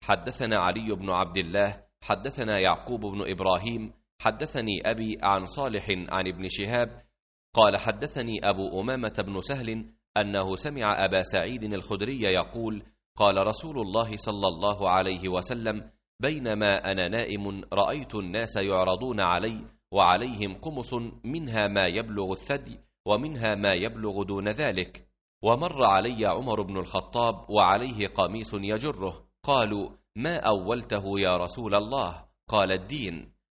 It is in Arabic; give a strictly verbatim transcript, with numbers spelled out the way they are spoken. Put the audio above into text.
حدثنا علي بن عبد الله حدثنا يعقوب بن إبراهيم حدثني أبي عن صالح عن ابن شهاب قال حدثني أبو أمامة بن سهل أنه سمع أبا سعيد الخدري يقول قال رسول الله صلى الله عليه وسلم بينما أنا نائم رأيت الناس يعرضون علي وعليهم قمص منها ما يبلغ الثدي ومنها ما يبلغ دون ذلك، ومر علي عمر بن الخطاب وعليه قميص يجره، قالوا ما أولته يا رسول الله؟ قال الدين.